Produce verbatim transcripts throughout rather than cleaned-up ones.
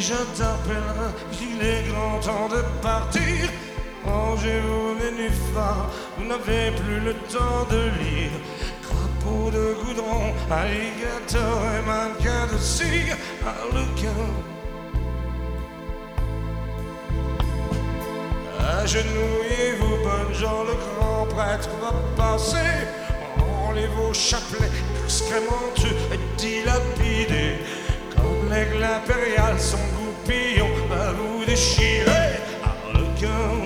je t'appelle, qu'il est grand temps de partir. Rangez-vous les nénuphars, vous n'avez plus le temps de lire. Crapaud de goudron, alligator et mannequin de cire, harlequin. Agenouillez-vous, bonnes gens, le grand prêtre va passer. Enlevez vos chapelets, excrémentueux et dilapidés. Comme l'aigle impérial, son goupillon va vous déchirer, harlequin.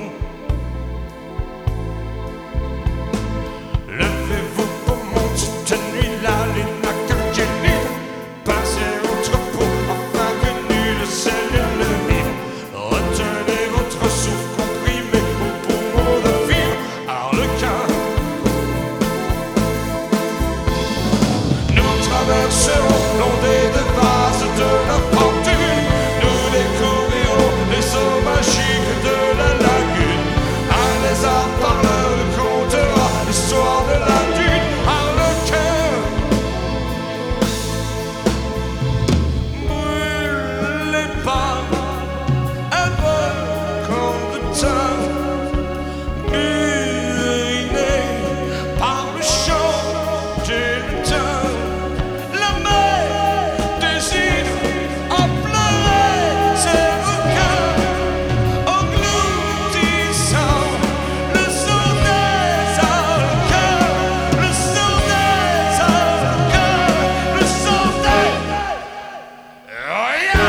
Levez-vous pour mon petite nuit, la lune a quartier libre. Passez votre peau, enfin que nul ciel ne vibre. Retenez votre souffle comprimé au poumon de fibre, harlequin. Nous traverserons l'ondée de vases de la fortune. Nous découvrirons les eaux magiques de la lagune. Un lézard parleur nous contera l'histoire de la dune, harlequin. Brûlez pas un volcan de thym, ruiné par le chant des lutins. La mer désire en pleurer ses requins, engloutissant le sang des harlequins, le sang des harlequins, le sang des rien.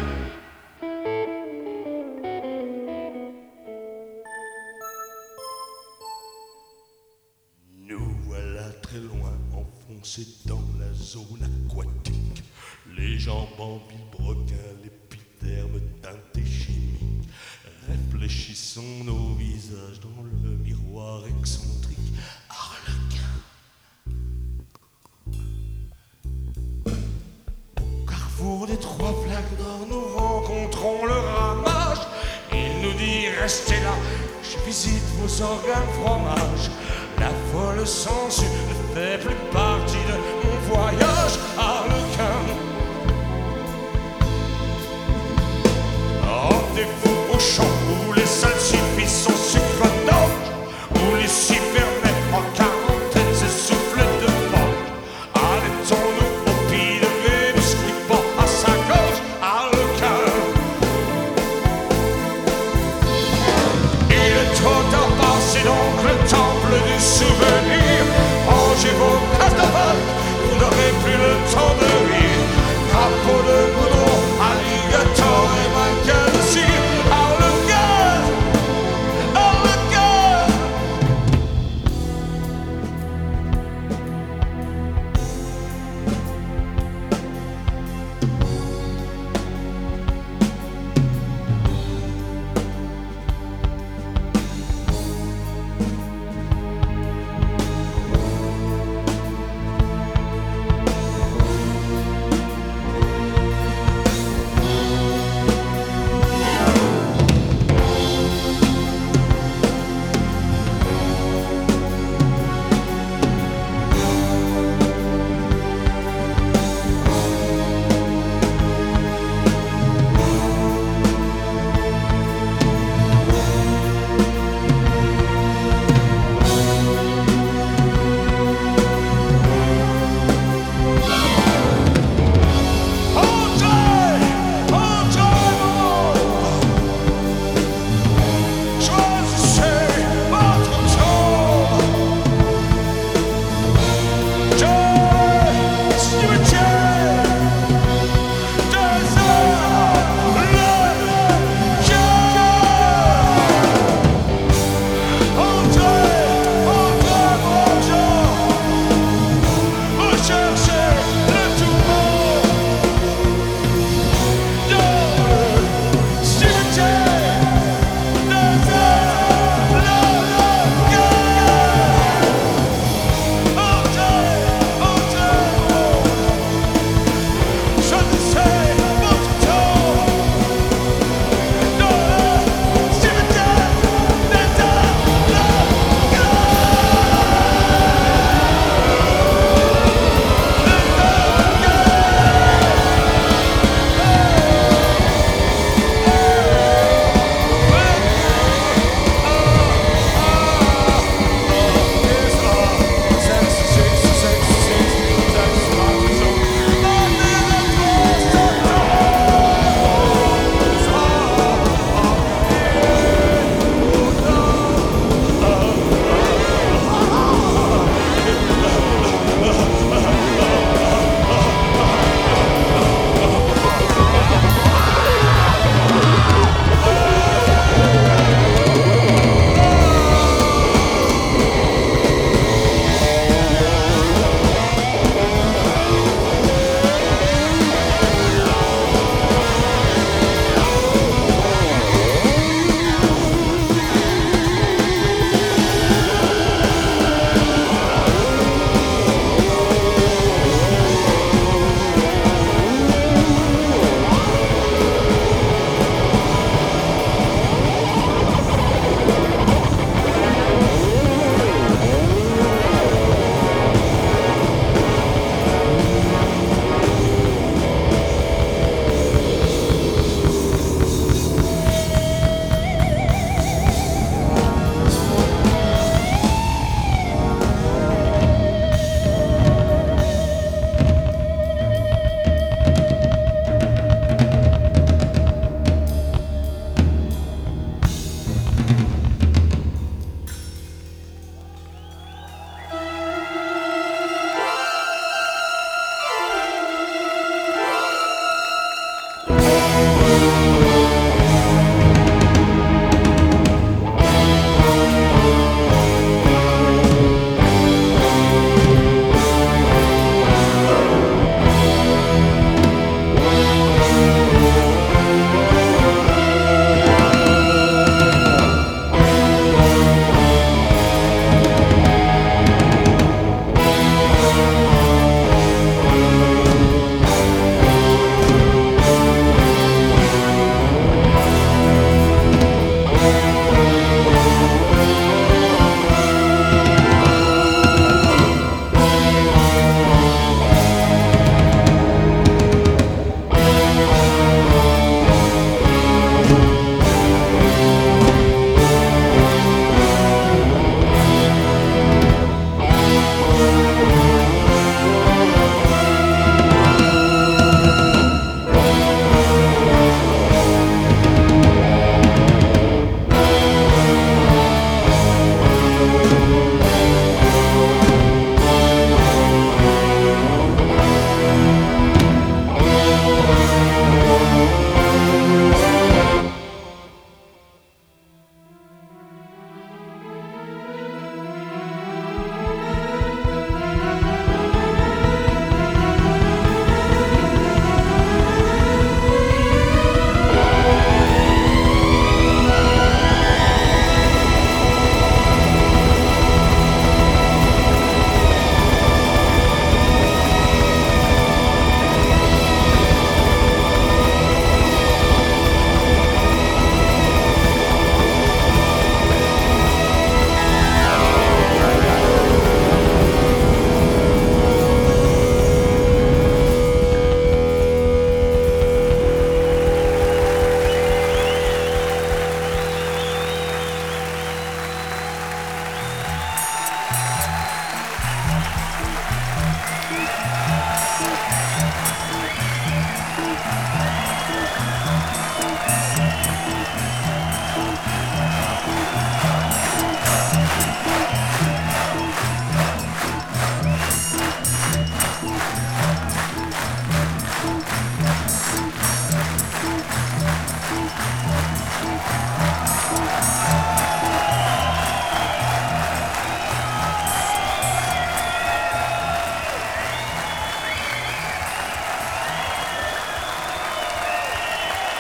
Nous voilà très loin, enfoncés dans la zone aquatique. Les jambes en vilebrequin, l'épiderme teinté chimique. Réfléchissons nos visages dans le miroir excentrique, harlequin. Au carrefour des trois flaques d'or, nous rencontrons le ramage. Il nous dit restez là, je visite vos organes fromage. La folle sangsue ne fait plus partie de mon voyage, harlequin. Rendez-vous au champ où